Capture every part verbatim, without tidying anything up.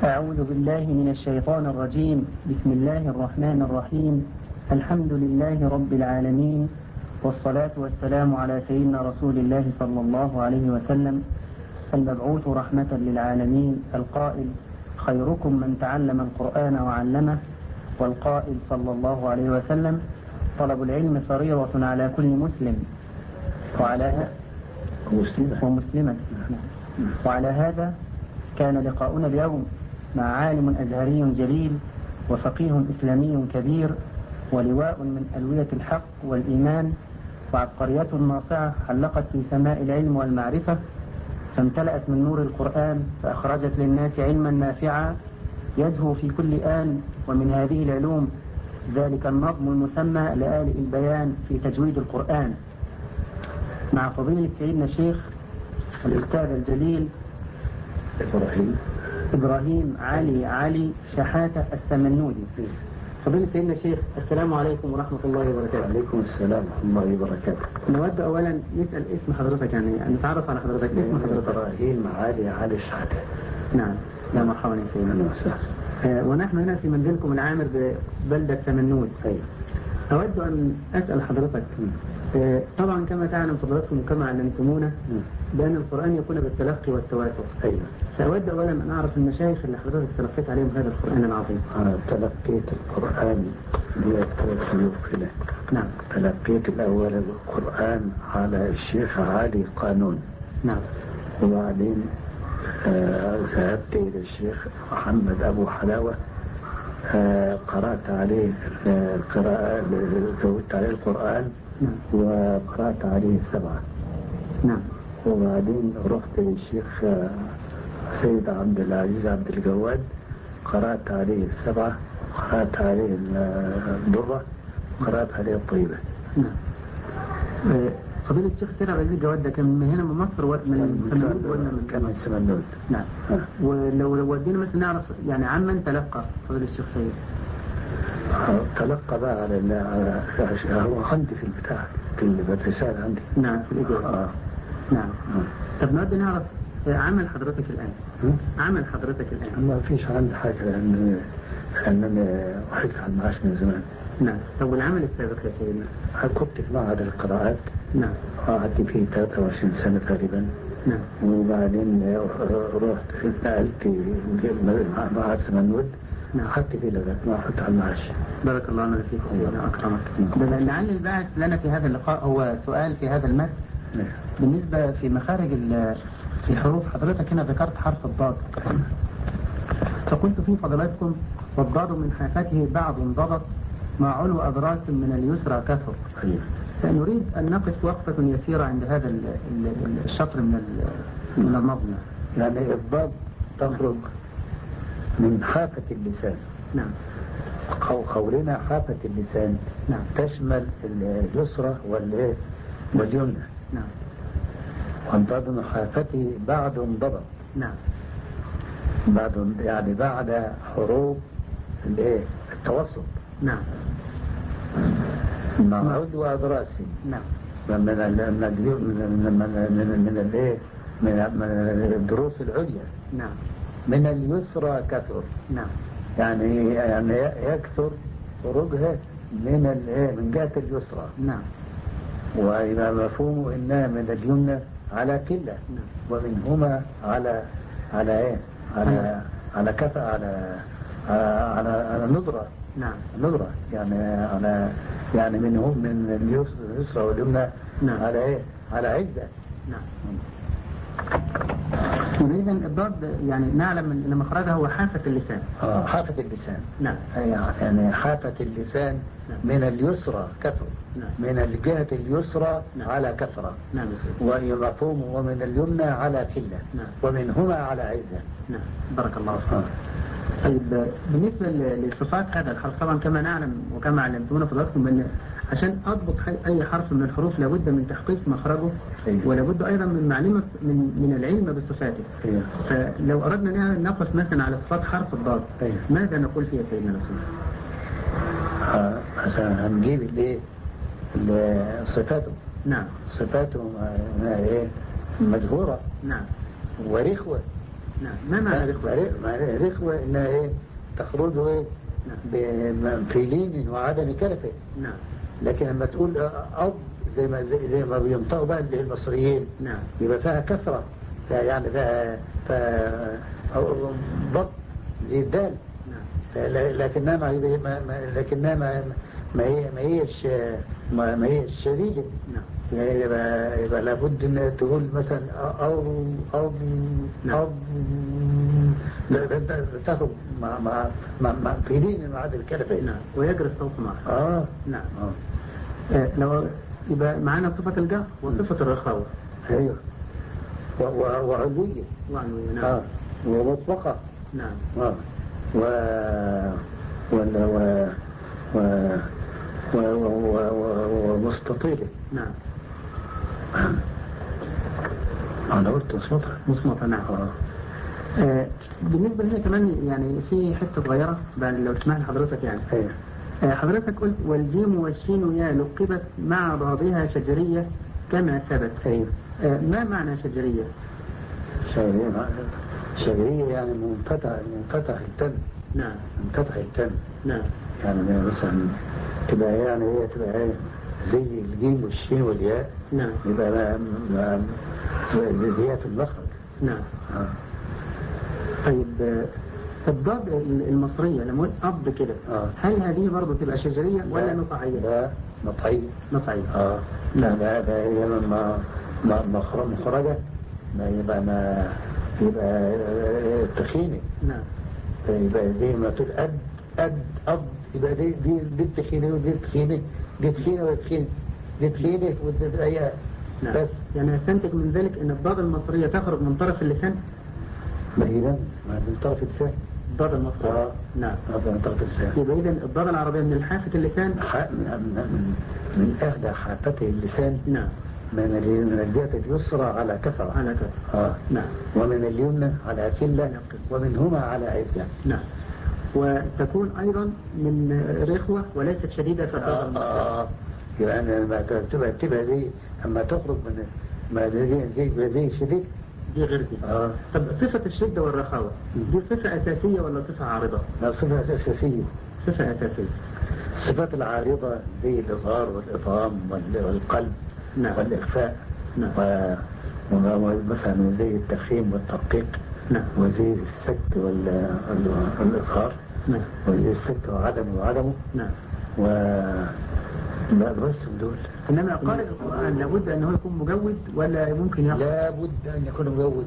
أعوذ بالله من الشيطان الرجيم. بسم الله الرحمن الرحيم. الحمد لله رب العالمين، والصلاة والسلام على سيدنا رسول الله صلى الله عليه وسلم المبعوث رحمة للعالمين، القائل: خيركم من تعلم القرآن وعلمه، والقائل صلى الله عليه وسلم: طلب العلم فريضة على كل مسلم وعلى ومسلمة. وعلى هذا كان لقاؤنا اليوم مع عالم أزهري جليل وفقيه إسلامي كبير، ولواء من ألوية الحق والإيمان، وعبقرية ناصعة حلقت في سماء العلم والمعرفة، فامتلأت من نور القرآن فأخرجت للناس علما نافعا يزهو في كل آن. ومن هذه العلوم ذلك النظم المسمى لآلئ البيان في تجويد القرآن، مع فضيلة سيدنا الشيخ الأستاذ الجليل إبراهيم إبراهيم علي علي شحاتة السمنودي. فضيلة سيدنا الشيخ، السلام عليكم ورحمة الله وبركاته. وعليكم السلام ورحمة الله وبركاته. نود أولا نسأل اسم حضرتك، يعني نتعرف على حضرتك. اسم حضرتك إبراهيم علي علي شحاتة. نعم، يا مرحبا يا سيدنا. آه ونحن هنا في منزلكم العامر ببلدة سمنود. أيوة. أود أن أسأل حضرتك، آه طبعا كما تعلم فضلاتكم وكما علمتمونا بأن القرآن يكون بالتلقي والتواتر. أيوة. فأود أولا أن أعرف المشايخ اللي حضرتك تلقيت عليهم هذا القرآن العظيم. آه تلقيت القرآن بيوفله. نعم. تلقيت الأول القرآن على الشيخ علي قانون. نعم. وبعدين آه ذهبت إلى الشيخ محمد أبو حلاوة، آه قرأت عليه القراءة، زودت عليه القرآن. نعم. وقرأت عليه السبعة. نعم. وبعدين رحت للشيخ سيد عبد العزيز عبد الجواد، قرأت عليه السبعة، قرأت عليه الدرة، قرأت عليه الطيبة. نعم. فضيلة الشيخ سيد عبد العزيز الجواد ده كان من هنا من مصر من سمنود ولا من كان من سمنود؟ نعم. آه. ولو لو ودينا مثلا نعرف يعني عمن تلقى فضيلة الشيخ سيد؟ تلقى بقى على على هو عندي في البتاع في الرسالة عندي. نعم، في الإجابة. آه. نعم. آه. طب نود نعرف عمل حضرتك الآن. م? عمل حضرتك الآن؟ ما فيش عندي حاجة، لأن أنني وحدت على المعاش من زمان. نعم. طب والعمل السابق يا سيدنا؟ كنت في معهد القراءات. نعم. قعدت فيه ثلاثة وعشرين سنة تقريبا. نعم. وبعدين رحت اتنقلت معهد سمنود. نعم. أخذت فيه لغاية ما أخذت على المعاش. بارك الله لنا فيك سيدنا أكرمك. بما لعل الباعث لنا في هذا اللقاء هو سؤال في هذا المتن. نعم. بالنسبة في مخارج الحروف، حضرتك هنا ذكرت حرف الضاد، فقلت في فضلاتكم: والضاد من حافته بعض انضبط، مع علو أضراس من اليسرى كثر. فنريد أن نقف وقفة يسيرة عند هذا الشطر من من النظم. يعني الضاد تخرج من حافة اللسان. نعم. قولنا حافة اللسان. نعم. تشمل اليسرى والإيه واليمنى. نعم. والضاد من حافته بعد انضبط. نعم. بعد يعني بعد حروف الايه التوسط. نعم. مع عدو أضراسي. نعم. من من من من من الايه من الدروس العليا. نعم. من اليسرى كثر. نعم. يعني يعني يكثر خروجها من الايه من جهة اليسرى. نعم. وإذا مفهوم إنها من اليمنى على قلة. نعم. ومنهما على على ايه على على كف على على على ندرة. نعم. ندرة يعني على يعني منهم من اليسرى واليمنى. نعم. على ايه على عزة. نعم. إذا الضاد يعني نعلم أن مخرجها هو حافة اللسان. آه حافة اللسان. نعم. يعني حافة اللسان. نعم. من اليسرى كثر. نعم. من الجهة اليسرى. نعم. على كثرة. نعم. ومفهوم ومن اليمنى على قلة. نعم. ومنهما على عزة. نعم. بارك الله فيك. آه. طيب بالنسبة لصفات هذا الحرف، طبعا كما نعلم وكما علمتونا فضلاتكم أن عشان أضبط أي حرف من الحروف لابد من تحقيق مخرجه. أيوه. ولابد أيضا من معلومة من من العلم بصفاته. أيوه. فلو أردنا أن نقف مثلا على صفات حرف الضاد. أيوه. ماذا نقول فيها سيدنا رسول الله؟ آه عشان هنجيب الايه صفاته. نعم. صفاته ايه مجهورة. نعم. ورخوة. نعم. ما معنى رخوة؟ معنى رخوة إنها إيه تخرج إيه نعم. في لين وعدم كلفة. نعم. لكن لما تقول أب زي ما زي, زي ما بينطقوا بقى المصريين نعم. يبقى فيها كثرة، فيها يعني فيها فيها ضبط زي الدال. نعم. لكنها ما لكنها ما ما هي ما هيش ما, ما هيش شديدة. نعم. يعني يبقى, يبقى لابد ان تقول مثلا او او او لا تاخذ مع مع مع, مع في دين مع هذا الكلفة. نعم. ويجري الصوت معه. اه نعم. اه, آه لو يبقى معانا صفة الجهر وصفة الرخاوة. ايوه. وعلوية. وعلوية. نعم. اه ومطلقة. نعم. اه و ولا و و ومستطيلة. نعم. أنا قلت مصمتة. مصمتة. نعم. آه. آه بالنسبة لنا كمان يعني في حتة صغيرة بعد لو تسمح لحضرتك يعني. أيه. آه حضرتك قلت والجيم والشين يا لقبت مع بعضها شجرية كما ثبت. أيه. آه ما معنى شجرية؟ شجرية شجرية يعني منفتح منفتح التم. نعم. منفتح التم. نعم. يعني مثلا تبقى يعني هي تبقى ايه زي الجيم والشين والياء. نعم. يبقى ما زيادة المخرج. نعم. آه. طيب آه الضاد المصرية لما قلت أب كده آه. هل هذه برضه تبقى شجرية ولا نطعية؟ لا نطعية. نطعية. اه لا لا ده هي ما ما مخرجة ما يبقى ما يبقى تخينة. نعم. يبقى زي ما تقول أب أب أب يبقى دي دي دي التخينة ودي التخينة دي تخينة ودي تخينة دي تخينة ودي أي. نعم. بس يعني أستنتج من ذلك أن الضاد المصرية تخرج من طرف اللسان. ما هي من طرف اللسان. الضاد المصرية. آه. نعم. من طرف اللسان. يبقى إذا الضاد العربية من حافة اللسان. من من إحدى حافتي اللسان. نعم. من من الجهة اليسرى على كثرة. على كثرة. آه. نعم. ومن اليمنى على قلة ومنهما على عزة. نعم. وتكون أيضا من رخوة وليست شديدة في الضاد المصرية. آه. يبقى أنا ما تبقى تبقى دي أما تخرج من ما زي زي زي شديد. دي غير دي. آه. طب صفة الشدة والرخاوة دي صفة أساسية ولا صفة عارضة؟ لا صفة أساسية. صفة أساسية. الصفات العارضة زي الإظهار والإطعام والقلب. نعم. والإخفاء. نعم. ومثلا زي التفخيم والتدقيق. نعم. وزي السكت والإظهار. نعم. وزي السكت وعدمه وعدمه. نعم. و لا بس دول. إنما قارئ القرآن لابد أنه يكون مجود ولا ممكن يقرأ؟ لابد أن يكون مجود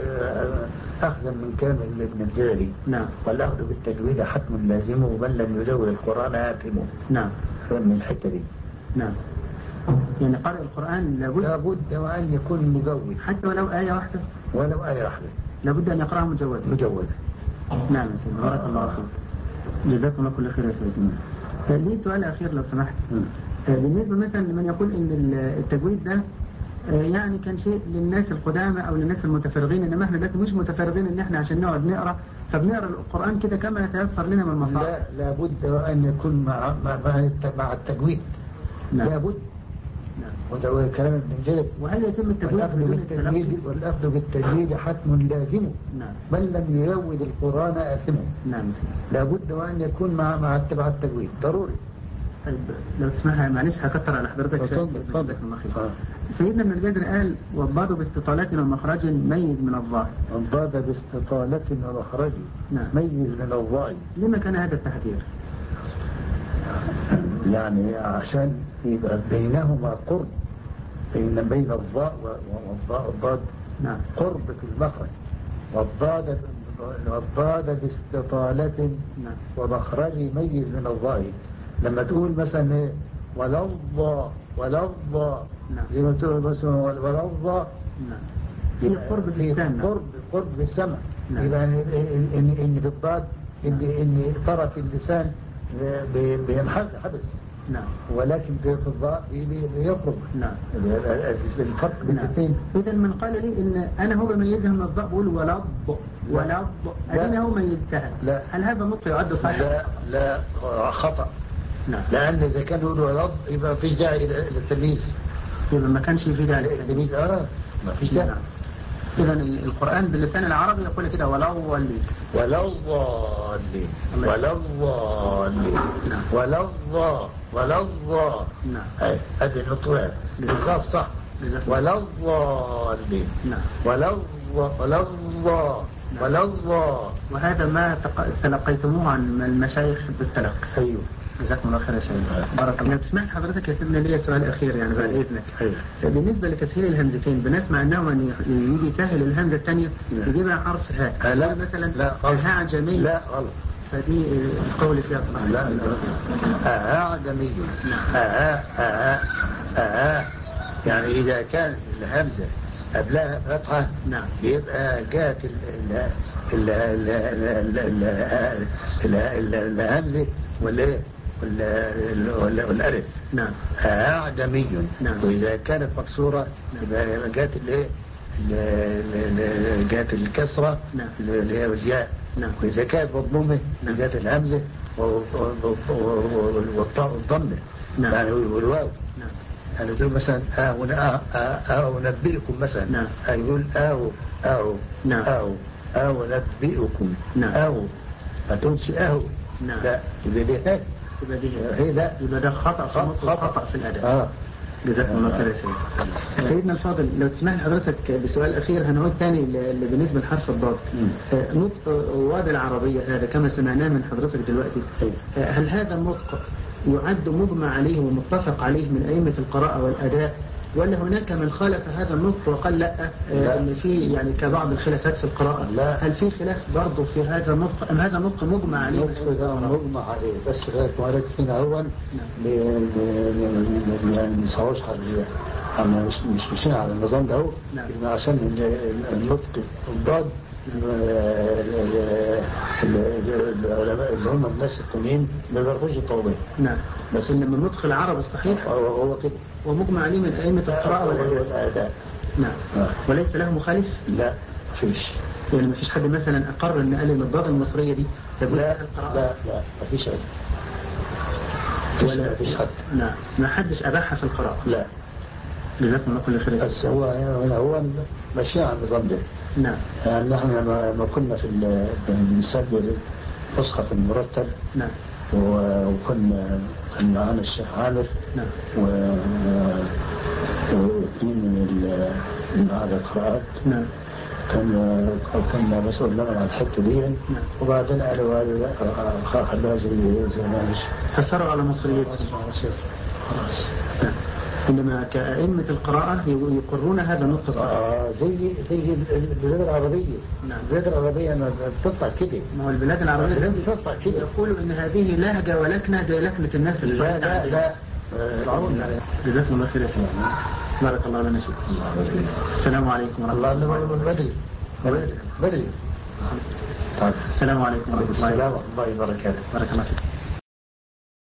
أخذا من كامل ابن الجاري. نعم. والأخذ بالتجويد حتم لازمه ومن لم يجود القرآن آثمه. نعم. من الحتة دي. نعم. يعني قارئ القرآن لابد لابد أن يكون مجود حتى ولو آية واحدة. ولو آية واحدة لابد أن يقرأها مجود. مجود. نعم يا سيدي. بارك الله فيك. جزاكم الله كل خير يا سيدي. لي سؤال أخير لو سمحت. بالنسبة مثلا لمن يقول إن التجويد ده يعني كان شيء للناس القدامى أو للناس المتفرغين، إنما إحنا دلوقتي مش متفرغين إن إحنا عشان نقعد نقرأ فبنقرأ القرآن كده كما يتيسر لنا من المصادر. لا لابد أن يكون مع مع مع التجويد. نعم. لابد. وده كلام ابن الجاري. وهل يتم التجويد بدون التلقي؟ والأخذ بالتجويد حتم لازمه. نعم. من لم يجود القرآن آثمه. نعم. لابد أن يكون مع مع اتباع التجويد ضروري. طيب لو تسمحها معلش هكتر على حضرتك. تفضل تفضل. سيدنا ابن الجدر قال والضاد باستطالة ومخرج ميز من الظاء. والضاد باستطالة ومخرج. نعم. ميز من الظاء. لما كان هذا التحذير؟ يعني عشان يبقى بينهما قرب بين بين الضاء والضاء والضاد. نعم. قرب في المخرج. والضاد والضاد باستطالة ومخرج ميز من الظاء. لما تقول مثلا ايه ولا الضاء ولا الضاء زي ما تقول مثلا ولا الضاء في قرب بالسمع. قرب قرب بالسمع. يبقى ان ان بالضاد ان ان طرف اللسان بينحبس. نعم. ولكن في الضاء بيخرج. نعم. الفرق بين الاثنين. إذا من قال لي إن أنا هو بميزها من الضاء بقول ولا الض ولا الض أنا هو ميزتها. لا. هل هذا نطق يعد صحيح؟ لا لا خطأ. نعم. لأن إذا كان يقول ولا الض يبقى ما فيش داعي للتمييز. يبقى ما كانش في داعي للتمييز. آه ما فيش داعي. نعم. إذا القرآن باللسان العربي يقول كده ولا الضالين ولا الضالين ولا الضالين ولا الضا ولا الضا نعم هذه النطوع بالخاصة ولا الضالين ولا الضا ولا الضا ولا الضا. وهذا ما تلقيتموه عن المشايخ بالتلقي. أيوه جزاكم الله خير يا سيدنا. بارك الله. تسمح حضرتك يا سيدنا لي سؤال أخير يعني بعد إذنك. أيوه. بالنسبة لتسهيل الهمزتين بنسمع أنه من يجي يسهل الهمزة الثانية يجيبها حرف هاء. لا مثلا لا هاء عجمي. لا غلط. فدي القول فيها الصح. لا لا عجمي. نعم. هاء هاء هاء يعني إذا كان الهمزة قبلها فتحة نعم يبقى جاءت الهمزة ولا والألف. نعم. أعجمي. نعم. وإذا كانت مكسورة يبقى جاءت الإيه جاءت الكسرة اللي هي الياء. نعم. وإذا كانت مضمومة جاءت الهمزة والضمة. نعم. يعني والواو. نعم. يعني يقول مثلا أو أو نبئكم مثلا. نعم. يقول أو أو نعم. أو أو نبئكم. نعم. أو ما تقولش أو. نعم. لا يبقى دي هاي. يبقى دي هي لا يبقى ده خطأ في خطأ, خطأ في الأداء. آه. جزاكم الله خير يا سيدنا. سيدنا الفاضل لو تسمح لحضرتك بسؤال أخير هنعود ثاني بالنسبة لحرف الضاد. نطق رواد العربية هذا كما سمعناه من حضرتك دلوقتي هل هذا النطق يعد مجمع عليه ومتفق عليه من أئمة القراءة والأداء ولا هناك من خالف هذا النطق وقال لا, لا. ان في يعني كبعض الخلافات في القراءة لا. هل في خلاف برضه في هذا النطق ام هذا النطق مجمع عليه؟ مجمع عليه بس غير هنا اول يعني ما يصورش على مش مش مشينا على النظام ده نعم. عشان النطق الضاد العلماء اللي هم الناس التانيين ما بيعرفوش يطولوا. نعم. بس انما النطق العربي الصحيح هو, هو كده ومجمع عليه من أئمة القراءة والأداء. نعم. آه. وليس له مخالف؟ لا فيش. يعني ما فيش حد مثلا أقر أن قال إن الضاد المصرية دي تجوز لا القراءة؟ لا لا ما فيش حد. ولا فيش حد. نعم. ما حدش أباحها في القراءة. لا. جزاكم الله كل خير. بس هو هنا هو ماشي على النظام ده. نعم. يعني نحن ما كنا في بنسجل مصحف المرتب. نعم. وكنا كان معانا الشيخ عامر. نعم. و واثنين من معهد القراءات. نعم. كان كنا مسؤول لنا عن الحته دي. نعم. وبعدين قالوا قالوا لا خلاها زي زي ما مش فسروا على مصريتهم. خلاص. نعم. إنما كأئمة القراءة يقرون هذا النطق الصحيح. آه زي زي البلاد العربية. نعم. البلاد العربية ما بتطلع كده. ما هو البلاد العربية بتطلع كده. يقولوا إن هذه لهجة ولكنة زي لكنة الناس لا لا لا. العون. جزاكم الله خير يا سيدي. بارك الله لنا فيك. السلام عليكم ورحمة الله. الله بدري بدري بدري. السلام عليكم ورحمة الله. السلام ورحمة الله وبركاته. بارك الله فيك.